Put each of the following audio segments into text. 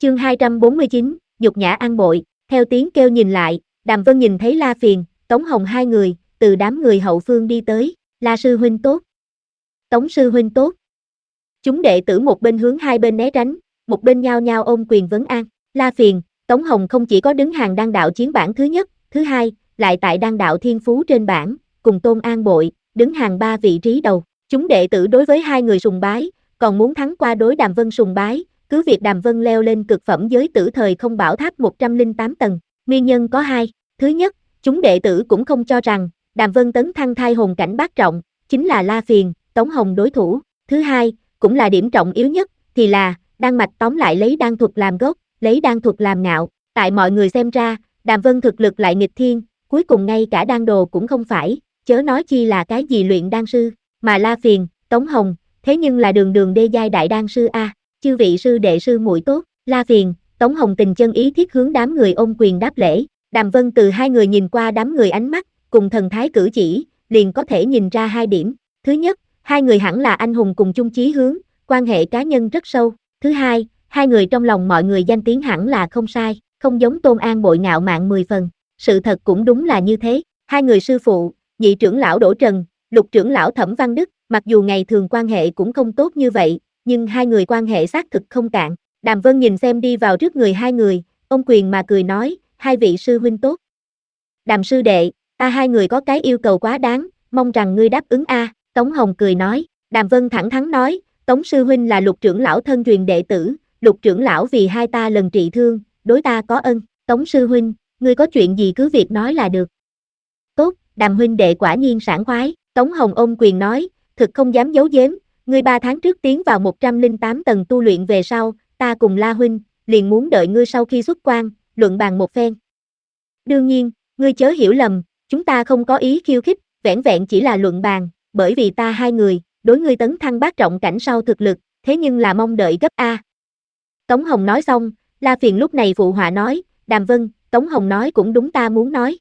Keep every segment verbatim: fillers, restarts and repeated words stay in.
Chương hai trăm bốn mươi chín, nhục nhã An Bội. Theo tiếng kêu nhìn lại, Đàm Vân nhìn thấy La Phiền, Tống Hồng hai người, từ đám người hậu phương đi tới. La sư huynh tốt. Tống sư huynh tốt. Chúng đệ tử một bên hướng hai bên né tránh, một bên nhao nhao ôm quyền vấn an. La Phiền, Tống Hồng không chỉ có đứng hàng đan đạo chiến bảng thứ nhất, thứ hai, lại tại đan đạo thiên phú trên bảng, cùng Tôn An Bội, đứng hàng ba vị trí đầu. Chúng đệ tử đối với hai người sùng bái, còn muốn thắng qua đối Đàm Vân sùng bái, cứ việc Đàm Vân leo lên cực phẩm giới tử thời không bảo tháp một trăm lẻ tám tầng. Nguyên nhân có hai. Thứ nhất, chúng đệ tử cũng không cho rằng Đàm Vân tấn thăng thai hồn cảnh bát trọng, chính là La Phiền, Tống Hồng đối thủ. Thứ hai, cũng là điểm trọng yếu nhất, thì là, đan mạch tóm lại lấy đan thuật làm gốc, lấy đan thuật làm ngạo. Tại mọi người xem ra, Đàm Vân thực lực lại nghịch thiên, cuối cùng ngay cả đan đồ cũng không phải, chớ nói chi là cái gì luyện đan sư, mà La Phiền, Tống Hồng, thế nhưng là đường đường đê giai đại đan sư a. Chư vị sư đệ sư muội tốt. La Phiền, Tống Hồng tình chân ý thiết hướng đám người ôm quyền đáp lễ. Đàm Vân từ hai người nhìn qua đám người ánh mắt, cùng thần thái cử chỉ, liền có thể nhìn ra hai điểm. Thứ nhất, hai người hẳn là anh hùng cùng chung chí hướng, quan hệ cá nhân rất sâu. Thứ hai, hai người trong lòng mọi người danh tiếng hẳn là không sai, không giống Tôn An Bội ngạo mạn mười phần. Sự thật cũng đúng là như thế. Hai người sư phụ, nhị trưởng lão Đỗ Trần, lục trưởng lão Thẩm Văn Đức, mặc dù ngày thường quan hệ cũng không tốt như vậy, nhưng hai người quan hệ xác thực không cạn. Đàm Vân nhìn xem đi vào trước người hai người, ôm quyền mà cười nói, hai vị sư huynh tốt. Đàm sư đệ, ta hai người có cái yêu cầu quá đáng, mong rằng ngươi đáp ứng a. Tống Hồng cười nói. Đàm Vân thẳng thắn nói, Tống sư huynh là lục trưởng lão thân truyền đệ tử, lục trưởng lão vì hai ta lần trị thương, đối ta có ân. Tống sư huynh, ngươi có chuyện gì cứ việc nói là được. Tốt, Đàm huynh đệ quả nhiên sảng khoái. Tống Hồng ôm quyền nói, thực không dám giấu giếm, ngươi ba tháng trước tiến vào một trăm lẻ tám tầng tu luyện về sau, ta cùng La huynh, liền muốn đợi ngươi sau khi xuất quan, luận bàn một phen. Đương nhiên, ngươi chớ hiểu lầm, chúng ta không có ý khiêu khích, vẻn vẹn chỉ là luận bàn, bởi vì ta hai người, đối ngươi tấn thăng bát trọng cảnh sau thực lực, thế nhưng là mong đợi gấp A. Tống Hồng nói xong, La Phiền lúc này phụ họa nói, Đàm Vân, Tống Hồng nói cũng đúng ta muốn nói.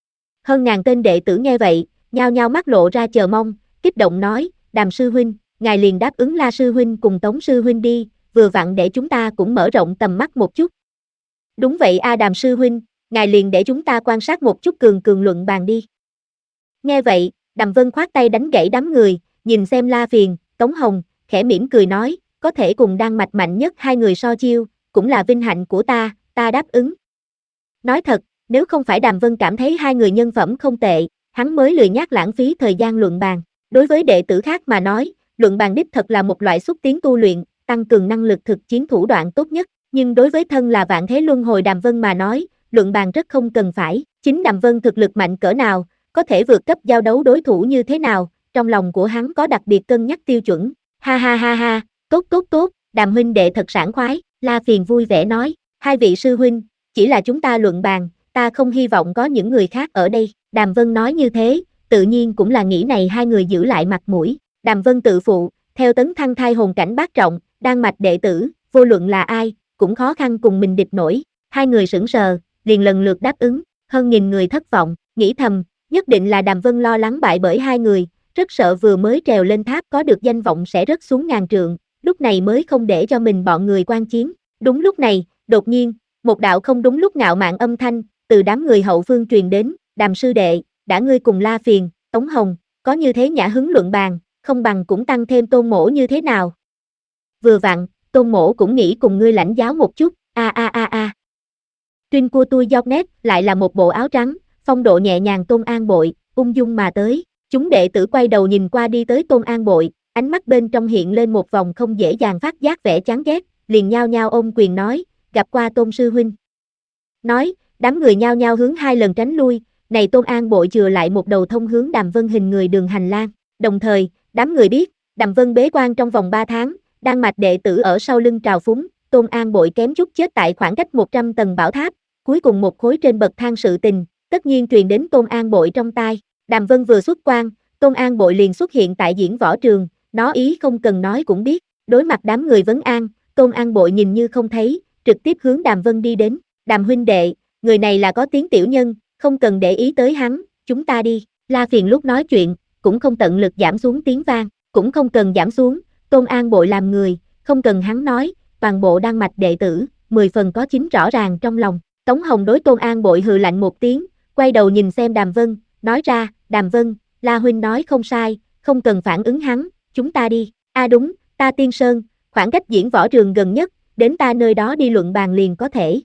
Hơn ngàn tên đệ tử nghe vậy, nhao nhao mắt lộ ra chờ mong, kích động nói, Đàm sư huynh, ngài liền đáp ứng La sư huynh cùng Tống sư huynh đi, vừa vặn để chúng ta cũng mở rộng tầm mắt một chút. Đúng vậy a Đàm sư huynh, ngài liền để chúng ta quan sát một chút cường cường luận bàn đi. Nghe vậy, Đàm Vân khoát tay đánh gãy đám người, nhìn xem La Phiền, Tống Hồng, khẽ mỉm cười nói, có thể cùng đan mạch mạnh nhất hai người so chiêu, cũng là vinh hạnh của ta, ta đáp ứng. Nói thật, nếu không phải Đàm Vân cảm thấy hai người nhân phẩm không tệ, hắn mới lười nhác lãng phí thời gian luận bàn. Đối với đệ tử khác mà nói, luận bàn đích thật là một loại xúc tiến tu luyện, tăng cường năng lực thực chiến thủ đoạn tốt nhất, nhưng đối với thân là vạn thế luân hồi Đàm Vân mà nói, luận bàn rất không cần phải, chính Đàm Vân thực lực mạnh cỡ nào, có thể vượt cấp giao đấu đối thủ như thế nào, trong lòng của hắn có đặc biệt cân nhắc tiêu chuẩn. Ha ha ha ha, tốt tốt tốt, Đàm huynh đệ thật sảng khoái. La Phiền vui vẻ nói, hai vị sư huynh, chỉ là chúng ta luận bàn, ta không hy vọng có những người khác ở đây. Đàm Vân nói như thế, tự nhiên cũng là nghĩ này hai người giữ lại mặt mũi. Đàm Vân tự phụ, theo tấn thăng thai hồn cảnh bát trọng, đan mạch đệ tử, vô luận là ai, cũng khó khăn cùng mình địch nổi. Hai người sững sờ, liền lần lượt đáp ứng, hơn nghìn người thất vọng, nghĩ thầm, nhất định là Đàm Vân lo lắng bại bởi hai người, rất sợ vừa mới trèo lên tháp có được danh vọng sẽ rớt xuống ngàn trượng, lúc này mới không để cho mình bọn người quan chiến. Đúng lúc này, đột nhiên, một đạo không đúng lúc ngạo mạn âm thanh, từ đám người hậu phương truyền đến, Đàm sư đệ, đã ngươi cùng La Phiền, Tống Hồng, có như thế nhã hứng luận bàn, không bằng cũng tăng thêm Tôn mỗ như thế nào. Vừa vặn, Tôn mỗ cũng nghĩ cùng ngươi lãnh giáo một chút, a a a a. Tuyên cua tui giọt nét, lại là một bộ áo trắng, phong độ nhẹ nhàng Tôn An Bội, ung dung mà tới. Chúng đệ tử quay đầu nhìn qua đi tới Tôn An Bội, ánh mắt bên trong hiện lên một vòng không dễ dàng phát giác vẻ chán ghét, liền nhao nhao ôm quyền nói, gặp qua Tôn sư huynh. Nói, đám người nhao nhao hướng hai lần tránh lui, này Tôn An Bội chừa lại một đầu thông hướng Đàm Vân hình người đường hành lang. Đồng thời, đám người biết, Đàm Vân bế quan trong vòng ba tháng, đan mạch đệ tử ở sau lưng trào phúng, Tôn An Bội kém chút chết tại khoảng cách một trăm tầng bảo tháp, cuối cùng một khối trên bậc thang sự tình, tất nhiên truyền đến Tôn An Bội trong tai. Đàm Vân vừa xuất quan, Tôn An Bội liền xuất hiện tại diễn võ trường, nó ý không cần nói cũng biết, đối mặt đám người vấn an, Tôn An Bội nhìn như không thấy, trực tiếp hướng Đàm Vân đi đến, Đàm huynh đệ, người này là có tiếng tiểu nhân, không cần để ý tới hắn, chúng ta đi. La Phiền lúc nói chuyện, cũng không tận lực giảm xuống tiếng vang, cũng không cần giảm xuống, Tôn An Bội làm người, không cần hắn nói, toàn bộ đan mạch đệ tử, mười phần có chính rõ ràng trong lòng. Tống Hồng đối Tôn An Bội hừ lạnh một tiếng, quay đầu nhìn xem Đàm Vân, nói ra, Đàm Vân, La huynh nói không sai, không cần phản ứng hắn, chúng ta đi. A à đúng, ta Tiên Sơn, khoảng cách diễn võ trường gần nhất, đến ta nơi đó đi luận bàn liền có thể.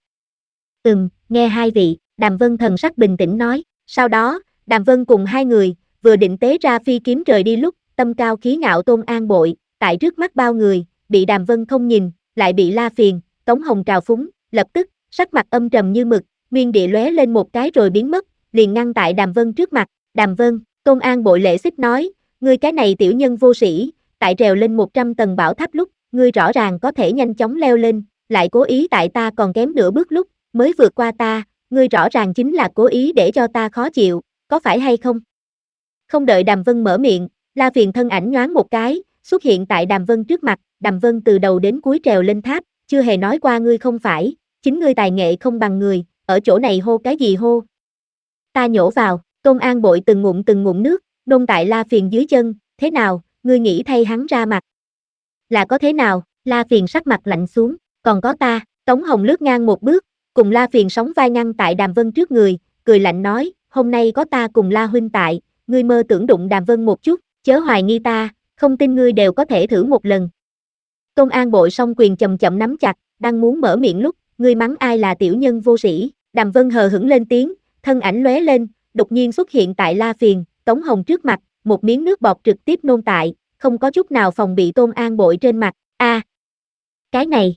Ừm, nghe hai vị, Đàm Vân thần sắc bình tĩnh nói, sau đó, Đàm Vân cùng hai người, vừa định tế ra phi kiếm rời đi lúc, tâm cao khí ngạo Tôn An Bội, tại trước mắt bao người, bị Đàm Vân không nhìn, lại bị La Phiền, Tống Hồng trào phúng, lập tức, sắc mặt âm trầm như mực, nguyên địa lóe lên một cái rồi biến mất, liền ngăn tại Đàm Vân trước mặt, Đàm Vân, Tôn An Bội lễ xích nói, ngươi cái này tiểu nhân vô sĩ, tại trèo lên một trăm tầng bảo tháp lúc, ngươi rõ ràng có thể nhanh chóng leo lên, lại cố ý tại ta còn kém nửa bước lúc, mới vượt qua ta, ngươi rõ ràng chính là cố ý để cho ta khó chịu, có phải hay không? Không đợi Đàm Vân mở miệng, La Phiền thân ảnh nhoáng một cái, xuất hiện tại Đàm Vân trước mặt, Đàm Vân từ đầu đến cuối trèo lên tháp, chưa hề nói qua ngươi không phải, chính ngươi tài nghệ không bằng người, ở chỗ này hô cái gì hô? Ta nhổ vào, Tôn An Bội từng ngụm từng ngụm nước, nôn tại La Phiền dưới chân, thế nào, ngươi nghĩ thay hắn ra mặt? Là có thế nào, La Phiền sắc mặt lạnh xuống, còn có ta, Tống Hồng lướt ngang một bước, cùng La Phiền sóng vai ngăn tại Đàm Vân trước người, cười lạnh nói, hôm nay có ta cùng La huynh tại, ngươi mơ tưởng đụng Đàm Vân một chút, chớ hoài nghi ta, không tin ngươi đều có thể thử một lần. Tôn An Bội song quyền chậm chậm nắm chặt, đang muốn mở miệng lúc, ngươi mắng ai là tiểu nhân vô sĩ, Đàm Vân hờ hững lên tiếng, thân ảnh lóe lên, đột nhiên xuất hiện tại La Phiền, Tống Hồng trước mặt, một miếng nước bọt trực tiếp nôn tại, không có chút nào phòng bị Tôn An Bội trên mặt, a, à, cái này.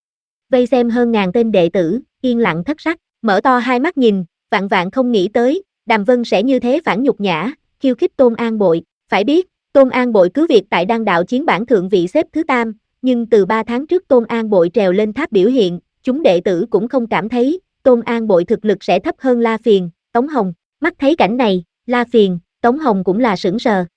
Vây xem hơn ngàn tên đệ tử, yên lặng thất sắc, mở to hai mắt nhìn, vạn vạn không nghĩ tới, Đàm Vân sẽ như thế phản nhục nhã, khiêu khích Tôn An Bội, phải biết, Tôn An Bội cứ việc tại đan đạo chiến bản thượng vị xếp thứ tam, nhưng từ ba tháng trước Tôn An Bội trèo lên tháp biểu hiện, chúng đệ tử cũng không cảm thấy, Tôn An Bội thực lực sẽ thấp hơn La Phiền, Tống Hồng, mắt thấy cảnh này, La Phiền, Tống Hồng cũng là sững sờ,